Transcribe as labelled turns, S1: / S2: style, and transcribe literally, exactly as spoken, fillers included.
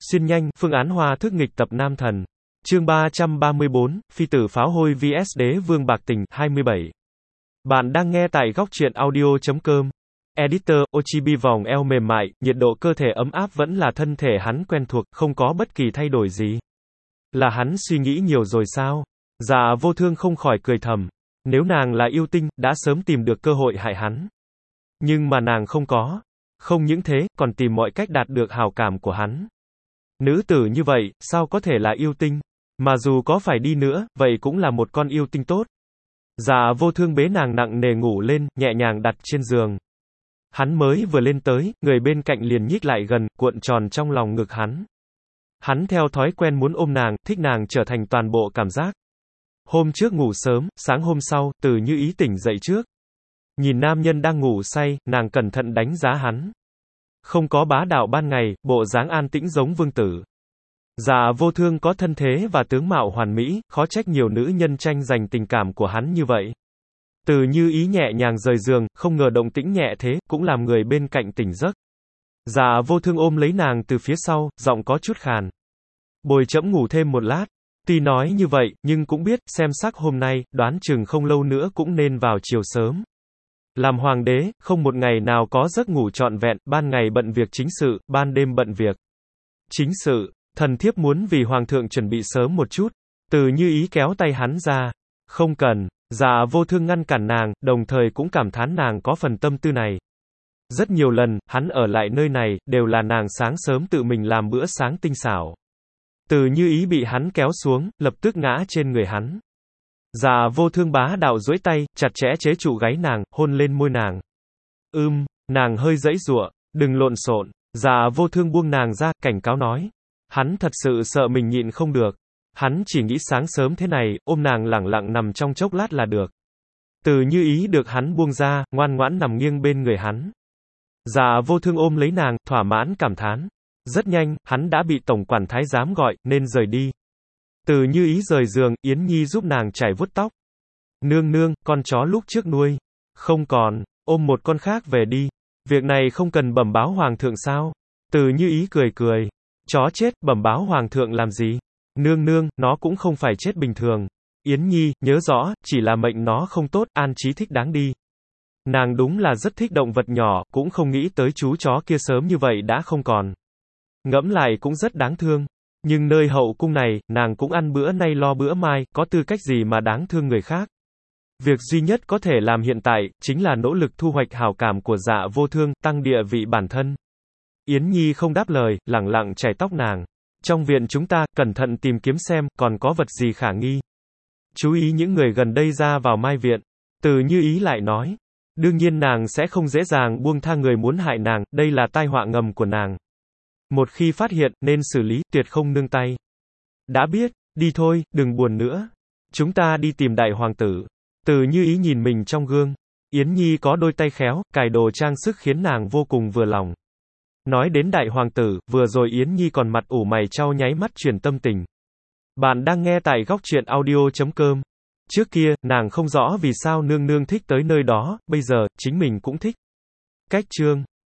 S1: Xuyên nhanh, phương án hoa thức nghịch tập nam thần. Chương ba trăm ba mươi bốn, Phi tử pháo hôi vs Đế vương bạc tình, hai mươi bảy. Bạn đang nghe tại góc truyện audio.com. Editor, Ochibi vòng eo mềm mại, nhiệt độ cơ thể ấm áp vẫn là thân thể hắn quen thuộc, không có bất kỳ thay đổi gì. Là hắn suy nghĩ nhiều rồi sao? Dạ vô thương không khỏi cười thầm. Nếu nàng là yêu tinh, đã sớm tìm được cơ hội hại hắn. Nhưng mà nàng không có. Không những thế, còn tìm mọi cách đạt được hào cảm của hắn. Nữ tử như vậy, sao có thể là yêu tinh? Mà dù có phải đi nữa, vậy cũng là một con yêu tinh tốt. Dạ vô thương bế nàng nặng nề ngủ lên, nhẹ nhàng đặt trên giường. Hắn mới vừa lên tới, người bên cạnh liền nhích lại gần, cuộn tròn trong lòng ngực hắn. Hắn theo thói quen muốn ôm nàng, thích nàng trở thành toàn bộ cảm giác. Hôm trước ngủ sớm, sáng hôm sau, Từ Như Ý tỉnh dậy trước. Nhìn nam nhân đang ngủ say, nàng cẩn thận đánh giá hắn. Không có bá đạo ban ngày, bộ dáng an tĩnh giống vương tử. Dạ vô thương có thân thế và tướng mạo hoàn mỹ, khó trách nhiều nữ nhân tranh giành tình cảm của hắn như vậy. Từ Như Ý nhẹ nhàng rời giường, không ngờ động tĩnh nhẹ thế, cũng làm người bên cạnh tỉnh giấc. Dạ vô thương ôm lấy nàng từ phía sau, giọng có chút khàn. Bồi trẫm ngủ thêm một lát. Tuy nói như vậy, nhưng cũng biết, xem sắc hôm nay, đoán chừng không lâu nữa cũng nên vào chiều sớm. Làm hoàng đế, không một ngày nào có giấc ngủ trọn vẹn, ban ngày bận việc chính sự, ban đêm bận việc chính sự. Thần thiếp muốn vì hoàng thượng chuẩn bị sớm một chút. Từ Như Ý kéo tay hắn ra. Không cần. Dạ vô thương ngăn cản nàng, đồng thời cũng cảm thán nàng có phần tâm tư này. Rất nhiều lần, hắn ở lại nơi này, đều là nàng sáng sớm tự mình làm bữa sáng tinh xảo. Từ Như Ý bị hắn kéo xuống, lập tức ngã trên người hắn. Dạ vô thương bá đạo duỗi tay, chặt chẽ chế trụ gáy nàng, hôn lên môi nàng. Ưm, nàng hơi giãy giụa, đừng lộn xộn. Dạ vô thương buông nàng ra, cảnh cáo nói. Hắn thật sự sợ mình nhịn không được. Hắn chỉ nghĩ sáng sớm thế này, ôm nàng lẳng lặng nằm trong chốc lát là được. Từ Như Ý được hắn buông ra, ngoan ngoãn nằm nghiêng bên người hắn. Dạ vô thương ôm lấy nàng, thỏa mãn cảm thán. Rất nhanh, hắn đã bị tổng quản thái giám gọi, nên rời đi. Từ Như Ý rời giường, Yến Nhi giúp nàng chải vuốt tóc. Nương nương, con chó lúc trước nuôi. Không còn, ôm một con khác về đi. Việc này không cần bẩm báo hoàng thượng sao? Từ Như Ý cười cười. Chó chết, bẩm báo hoàng thượng làm gì? Nương nương, nó cũng không phải chết bình thường. Yến Nhi, nhớ rõ, chỉ là mệnh nó không tốt, An Chí thích đáng đi. Nàng đúng là rất thích động vật nhỏ, cũng không nghĩ tới chú chó kia sớm như vậy đã không còn. Ngẫm lại cũng rất đáng thương. Nhưng nơi hậu cung này, nàng cũng ăn bữa nay lo bữa mai, có tư cách gì mà đáng thương người khác. Việc duy nhất có thể làm hiện tại, chính là nỗ lực thu hoạch hào cảm của Dạ vô thương, tăng địa vị bản thân. Yến Nhi không đáp lời, lẳng lặng chải tóc nàng. Trong viện chúng ta, cẩn thận tìm kiếm xem, còn có vật gì khả nghi. Chú ý những người gần đây ra vào mai viện. Từ Như Ý lại nói. Đương nhiên nàng sẽ không dễ dàng buông tha người muốn hại nàng, đây là tai họa ngầm của nàng. Một khi phát hiện, nên xử lý, tuyệt không nương tay. Đã biết, đi thôi, đừng buồn nữa. Chúng ta đi tìm đại hoàng tử. Từ Như Ý nhìn mình trong gương. Yến Nhi có đôi tay khéo, cài đồ trang sức khiến nàng vô cùng vừa lòng. Nói đến đại hoàng tử, vừa rồi Yến Nhi còn mặt ủ mày chau nháy mắt truyền tâm tình. Bạn đang nghe tại góc truyện audio.com. Trước kia, nàng không rõ vì sao nương nương thích tới nơi đó, bây giờ, chính mình cũng thích. Cách chương.